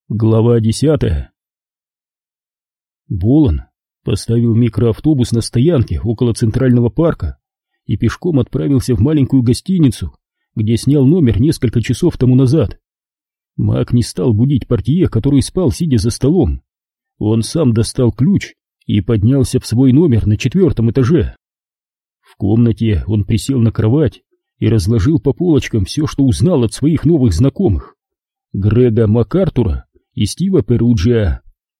Глава 10. Болон поставил микроавтобус на стоянке около Центрального парка и пешком отправился в маленькую гостиницу, где снял номер несколько часов тому назад. Мак не стал будить портье, который спал, сидя за столом. Он сам достал ключ и поднялся в свой номер на 4-м этаже. В комнате он присел на кровать и разложил по полочкам все, что узнал от своих новых знакомых: Грега МакАртура и Стива Перуджиа.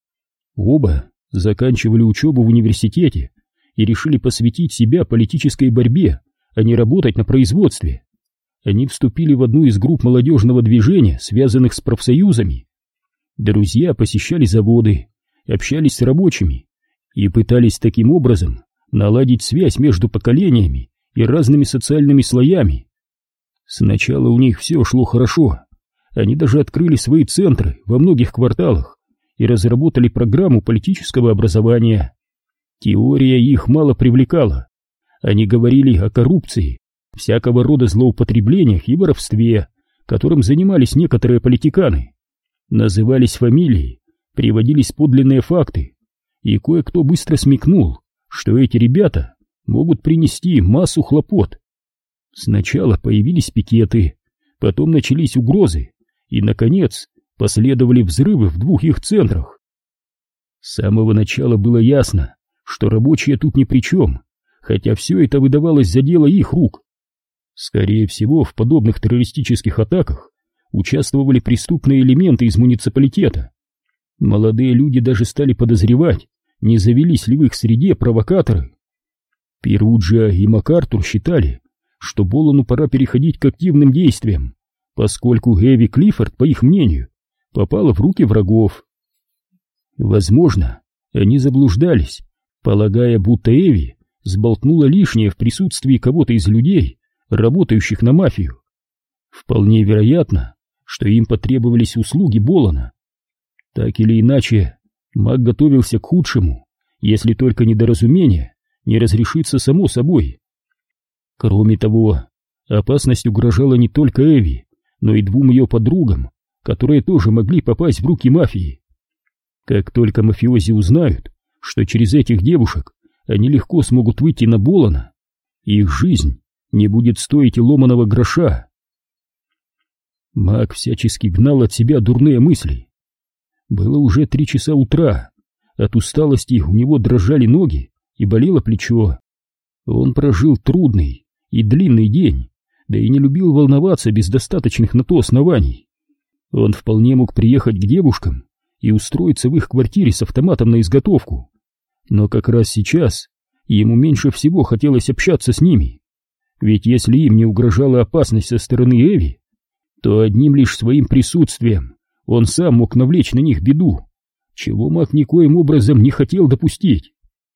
Оба заканчивали учебу в университете и решили посвятить себя политической борьбе, а не работать на производстве. Они вступили в одну из групп молодежного движения, связанных с профсоюзами. Друзья посещали заводы, общались с рабочими и пытались таким образом наладить связь между поколениями и разными социальными слоями. Сначала у них все шло хорошо. Они даже открыли свои центры во многих кварталах и разработали программу политического образования. Теория их мало привлекала. Они говорили о коррупции, всякого рода злоупотреблениях и воровстве, которым занимались некоторые политиканы. Назывались фамилии, приводились подлинные факты, и кое-кто быстро смекнул, что эти ребята могут принести массу хлопот. Сначала появились пикеты, потом начались угрозы, и, наконец, последовали взрывы в 2 их центрах. С самого начала было ясно, что рабочие тут ни при чем, хотя все это выдавалось за дело их рук. Скорее всего, в подобных террористических атаках участвовали преступные элементы из муниципалитета. Молодые люди даже стали подозревать, не завелись ли в их среде провокаторы. Перуджиа и МакАртур считали, что Болону пора переходить к активным действиям, поскольку Эви Клиффорд, по их мнению, попала в руки врагов. Возможно, они заблуждались, полагая, будто Эви сболтнула лишнее в присутствии кого-то из людей, работающих на мафию. Вполне вероятно, что им потребовались услуги Болона. Так или иначе, Мак готовился к худшему, если только недоразумение не разрешится само собой. Кроме того, опасность угрожала не только Эви, но и 2 ее подругам, которые тоже могли попасть в руки мафии. Как только мафиози узнают, что через этих девушек они легко смогут выйти на Болона, их жизнь не будет стоить и ломаного гроша. Мак всячески гнал от себя дурные мысли. Было уже 3 часа утра, от усталости у него дрожали ноги и болело плечо. Он прожил трудный и длинный день, да и не любил волноваться без достаточных на то оснований. Он вполне мог приехать к девушкам и устроиться в их квартире с автоматом на изготовку, но как раз сейчас ему меньше всего хотелось общаться с ними, ведь если им не угрожала опасность со стороны Эви, то одним лишь своим присутствием он сам мог навлечь на них беду, чего Мак никоим образом не хотел допустить.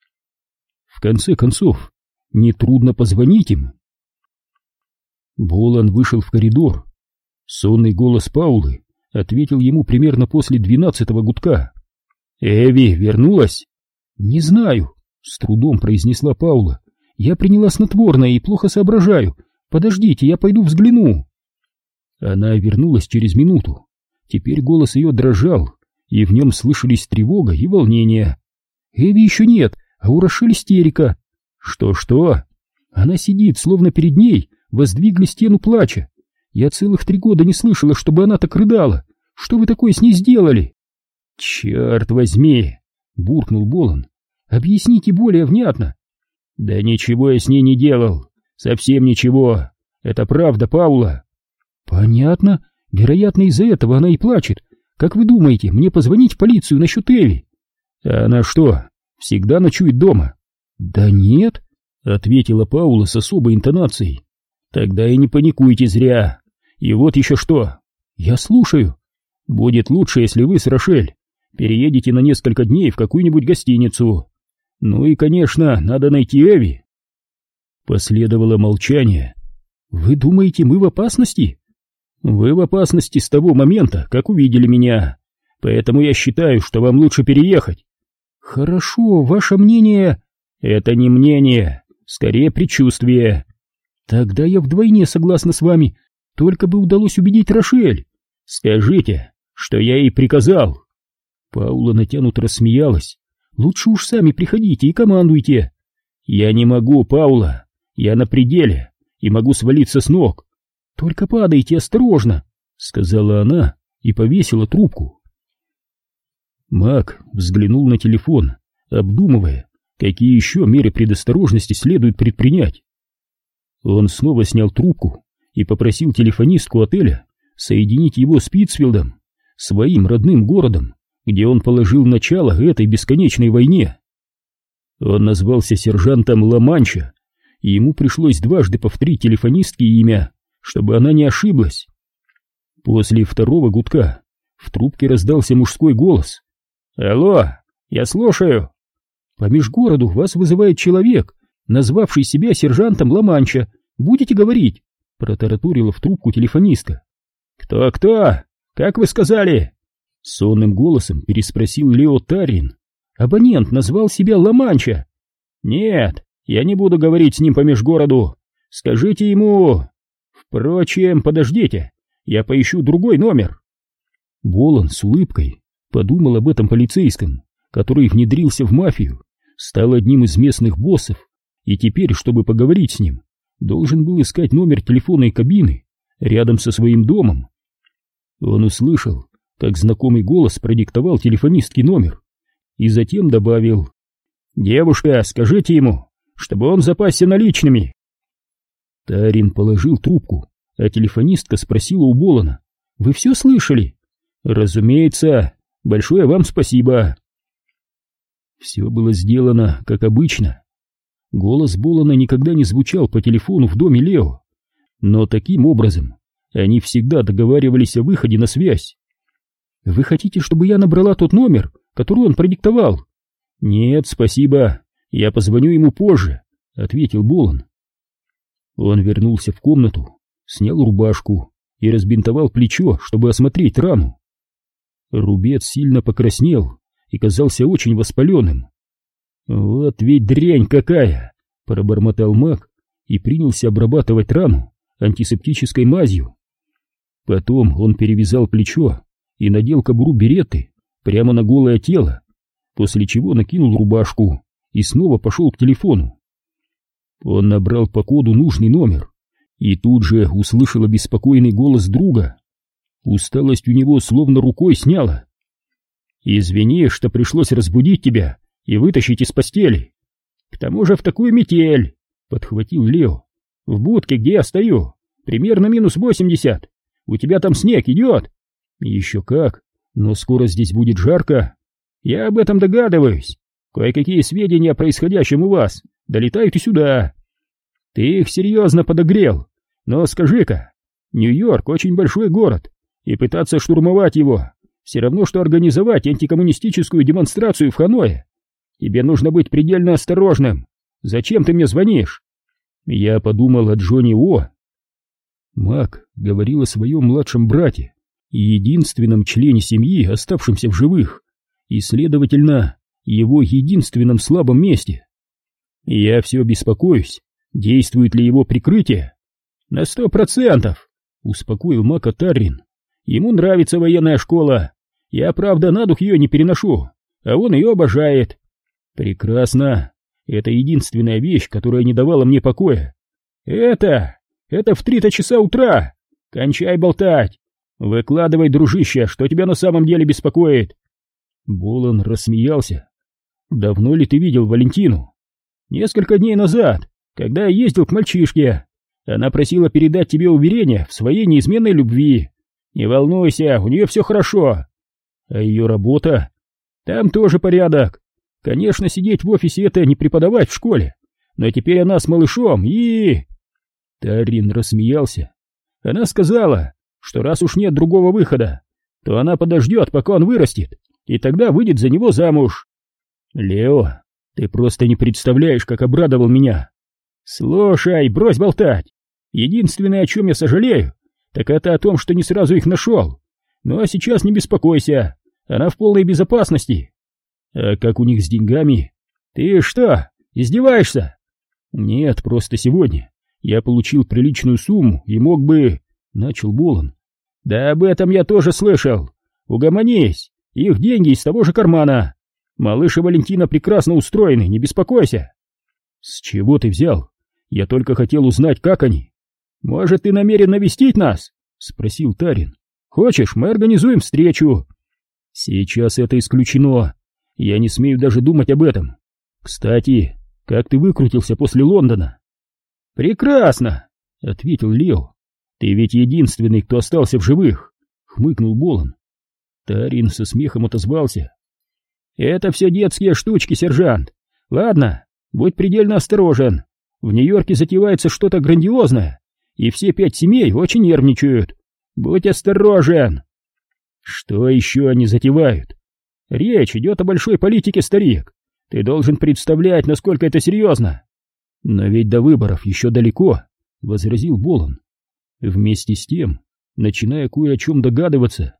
В конце концов, нетрудно позвонить им. Болон вышел в коридор. Сонный голос Паулы ответил ему примерно после 12-го гудка. «Эви вернулась?» «Не знаю», — с трудом произнесла Паула. «Я приняла снотворное и плохо соображаю. Подождите, я пойду взгляну». Она вернулась через минуту. Теперь голос ее дрожал, и в нем слышались тревога и волнение. «Эви еще нет, а у Рошель истерика». «Что-что?» «Она сидит, словно перед ней воздвигли стену плача. Я целых 3 года не слышала, чтобы она так рыдала. Что вы такое с ней сделали?» «Черт возьми!» — буркнул Болон. «Объясните более внятно». «Да ничего я с ней не делал. Совсем ничего. Это правда, Паула». «Понятно. Вероятно, из-за этого она и плачет. Как вы думаете, мне позвонить в полицию насчет Эви?» «А она что, всегда ночует дома?» «Да нет», — ответила Паула с особой интонацией. «Тогда и не паникуйте зря. И вот еще что». «Я слушаю». «Будет лучше, если вы с Рошель переедете на несколько дней в какую-нибудь гостиницу. Ну и, конечно, надо найти Эви». Последовало молчание. «Вы думаете, мы в опасности?» «Вы в опасности с того момента, как увидели меня. Поэтому я считаю, что вам лучше переехать». «Хорошо, ваше мнение...» «Это не мнение, скорее предчувствие». «Тогда я вдвойне согласна с вами. Только бы удалось убедить Рошель». «Скажите, что я ей приказал. Паула натянуто рассмеялась. Лучше уж сами приходите и командуйте. Я не могу, Паула, я на пределе и могу свалиться с ног. Только падайте осторожно, сказала она и повесила трубку. Мак взглянул на телефон, обдумывая, какие еще меры предосторожности следует предпринять. Он снова снял трубку и попросил телефонистку отеля соединить его с Питтсфилдом, своим родным городом, где он положил начало этой бесконечной войне. Он назвался сержантом Ла-Манча, и ему пришлось дважды повторить телефонистке имя, чтобы она не ошиблась. После второго гудка в трубке раздался мужской голос. «Алло, я слушаю. По межгороду вас вызывает человек, назвавший себя сержантом Ла-Манча. Будете говорить?» — протараторила в трубку телефонистка. «Кто-кто? Как вы сказали?» — сонным голосом переспросил Лео Таррин. «Абонент назвал себя Ла-Манча». «Нет, я не буду говорить с ним по межгороду. Скажите ему... Впрочем, подождите, я поищу другой номер». Болон с улыбкой подумал об этом полицейском, который внедрился в мафию, стал одним из местных боссов, и теперь, чтобы поговорить с ним, должен был искать номер телефонной кабины рядом со своим домом. Он услышал, как знакомый голос продиктовал телефонистке номер, и затем добавил: «Девушка, скажите ему, чтобы он запасся наличными». Таррин положил трубку, а телефонистка спросила у Болона: «Вы все слышали?» «Разумеется, большое вам спасибо». Все было сделано, как обычно. Голос Болона никогда не звучал по телефону в доме Лео, но таким образом они всегда договаривались о выходе на связь. «Вы хотите, чтобы я набрала тот номер, который он продиктовал?» «Нет, спасибо, я позвоню ему позже», — ответил Болон. Он вернулся в комнату, снял рубашку и разбинтовал плечо, чтобы осмотреть рану. Рубец сильно покраснел и казался очень воспаленным. «Вот ведь дрянь какая!» — пробормотал Мак и принялся обрабатывать рану антисептической мазью. Потом он перевязал плечо и надел кобуру беретты прямо на голое тело, после чего накинул рубашку и снова пошел к телефону. Он набрал по коду нужный номер и тут же услышал обеспокоенный голос друга. Усталость у него словно рукой сняло. «Извини, что пришлось разбудить тебя и вытащить из постели. К тому же в такую метель», — подхватил Лео. «В будке, где я стою, примерно минус 80. У тебя там снег идет?» «Еще как, но скоро здесь будет жарко». «Я об этом догадываюсь. Кое-какие сведения о происходящем у вас долетают и сюда. Ты их серьезно подогрел. Но скажи-ка, Нью-Йорк очень большой город, и пытаться штурмовать его все равно, что организовать антикоммунистическую демонстрацию в Ханое. Тебе нужно быть предельно осторожным. Зачем ты мне звонишь?» Я подумал о Джонни О. Мак говорил о своем младшем брате и единственном члене семьи, оставшемся в живых, и, следовательно, его единственном слабом месте. Я все беспокоюсь, действует ли его прикрытие. «На 100%, успокоил Мака Таррин. «Ему нравится военная школа. Я, правда, на дух ее не переношу, а он ее обожает». «Прекрасно. Это единственная вещь, которая не давала мне покоя». Это в 3 часа утра. Кончай болтать. Выкладывай, дружище, что тебя на самом деле беспокоит». Болон рассмеялся. «Давно ли ты видел Валентину?» «Несколько дней назад, когда я ездил к мальчишке. Она просила передать тебе уверение в своей неизменной любви. Не волнуйся, у нее все хорошо. А ее работа? Там тоже порядок. Конечно, сидеть в офисе — это не преподавать в школе, но теперь она с малышом и...» Таррин рассмеялся. «Она сказала, что раз уж нет другого выхода, то она подождет, пока он вырастет, и тогда выйдет за него замуж». «Лео, ты просто не представляешь, как обрадовал меня». «Слушай, брось болтать. Единственное, о чем я сожалею, так это о том, что не сразу их нашел. Ну а сейчас не беспокойся, она в полной безопасности». «А как у них с деньгами?» «Ты что, издеваешься?» «Нет, просто сегодня я получил приличную сумму и мог бы...» — начал Болон. «Да об этом я тоже слышал. Угомонись, их деньги из того же кармана. Малыш и Валентина прекрасно устроены, не беспокойся. С чего ты взял? Я только хотел узнать, как они. Может, ты намерен навестить нас? Спросил Тарин. Хочешь, мы организуем встречу? Сейчас это исключено. Я не смею даже думать об этом. Кстати, как ты выкрутился после Лондона? Прекрасно, ответил Лео. Ты ведь единственный, кто остался в живых, хмыкнул Болон. Тарин со смехом отозвался. Это все детские штучки, сержант. Ладно, будь предельно осторожен. В Нью-Йорке затевается что-то грандиозное, и все 5 семей очень нервничают. Будь осторожен. Что еще они затевают? Речь идет о большой политике, старик. Ты должен представлять, насколько это серьезно. Но ведь до выборов еще далеко, возразил Болон. Вместе с тем, начиная кое о чем догадываться.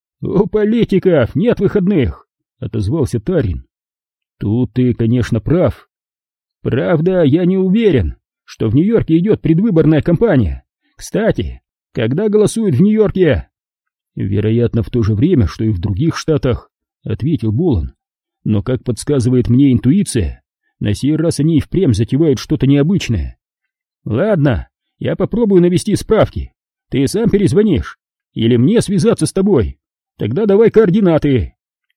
У политиков нет выходных, отозвался Тарин. Тут ты, конечно, прав. Правда, я не уверен, что в Нью-Йорке идет предвыборная кампания. Кстати, когда голосуют в Нью-Йорке? Вероятно, в то же время, что и в других штатах, ответил Болон. Но, как подсказывает мне интуиция, на сей раз они и впрямь затевают что-то необычное. Ладно, я попробую навести справки. Ты сам перезвонишь? Или мне связаться с тобой? Тогда давай координаты.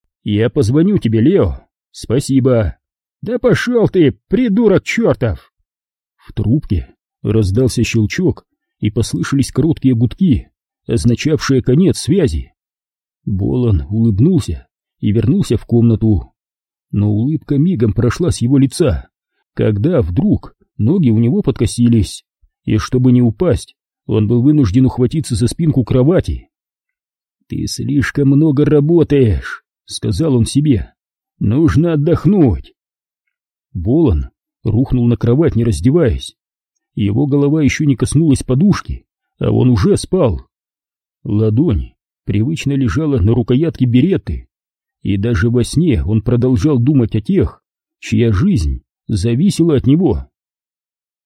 Я позвоню тебе, Лео. Спасибо. Да пошел ты, придурок чертов! В трубке раздался щелчок, и послышались короткие гудки, означавшие конец связи. Болон улыбнулся и вернулся в комнату. Но улыбка мигом прошла с его лица, когда вдруг ноги у него подкосились, и чтобы не упасть, он был вынужден ухватиться за спинку кровати. «Ты слишком много работаешь», — сказал он себе. «Нужно отдохнуть». Болон рухнул на кровать, не раздеваясь. Его голова еще не коснулась подушки, а он уже спал. Ладонь привычно лежала на рукоятке беретты, и даже во сне он продолжал думать о тех, чья жизнь зависела от него.